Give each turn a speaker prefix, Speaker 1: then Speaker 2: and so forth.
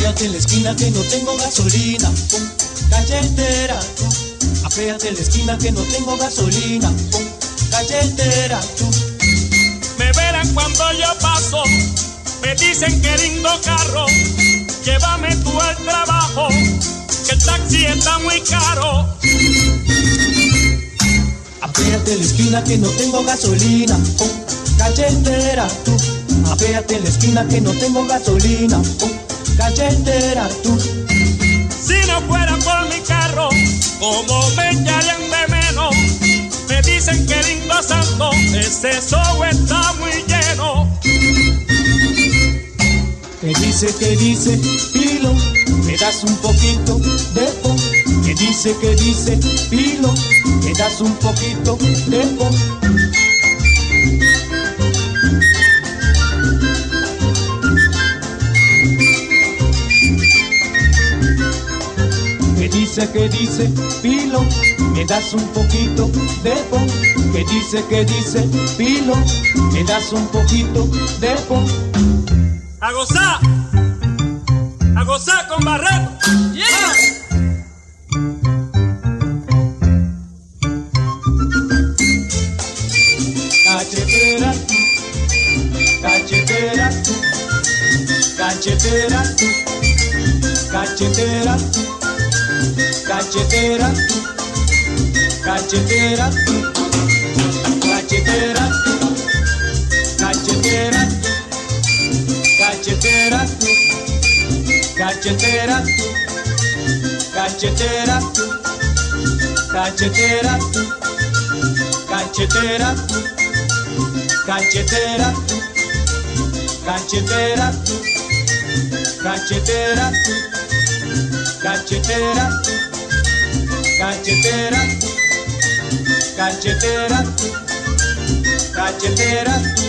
Speaker 1: Apéate en la esquina que no tengo gasolina. Galletera, tú. Apéate en la esquina que no tengo gasolina. Galletera, tú.
Speaker 2: Me verán cuando yo paso, me dicen que lindo carro, llévame tú al trabajo, que el taxi está muy caro.
Speaker 1: Apéate en la esquina que no tengo gasolina. Galletera, tú. Apéate en la esquina que no tengo gasolina. Galletera, tú.
Speaker 2: Si no fuera por mi carro, ¿cómo me echarían de menos? Me dicen que lindo santo, ese show está muy lleno.
Speaker 1: Que dice, Pilo, me das un poquito de po. Que dice, Pilo, me das un poquito de po. Que dice, Pilo, me das un poquito de po. Que dice, Pilo, me das un poquito de po.
Speaker 2: A gozar con Barreto. Yeah.
Speaker 1: Cachetera, cachetera, cachetera, cachetera, cachetera, cachetera, cachetera, cachetera, cachetera, cachetera, cachetera, cachetera, cachetera, cachetera, cachetera, cachetera, cachetera, cachetera, cachetera, cachetera.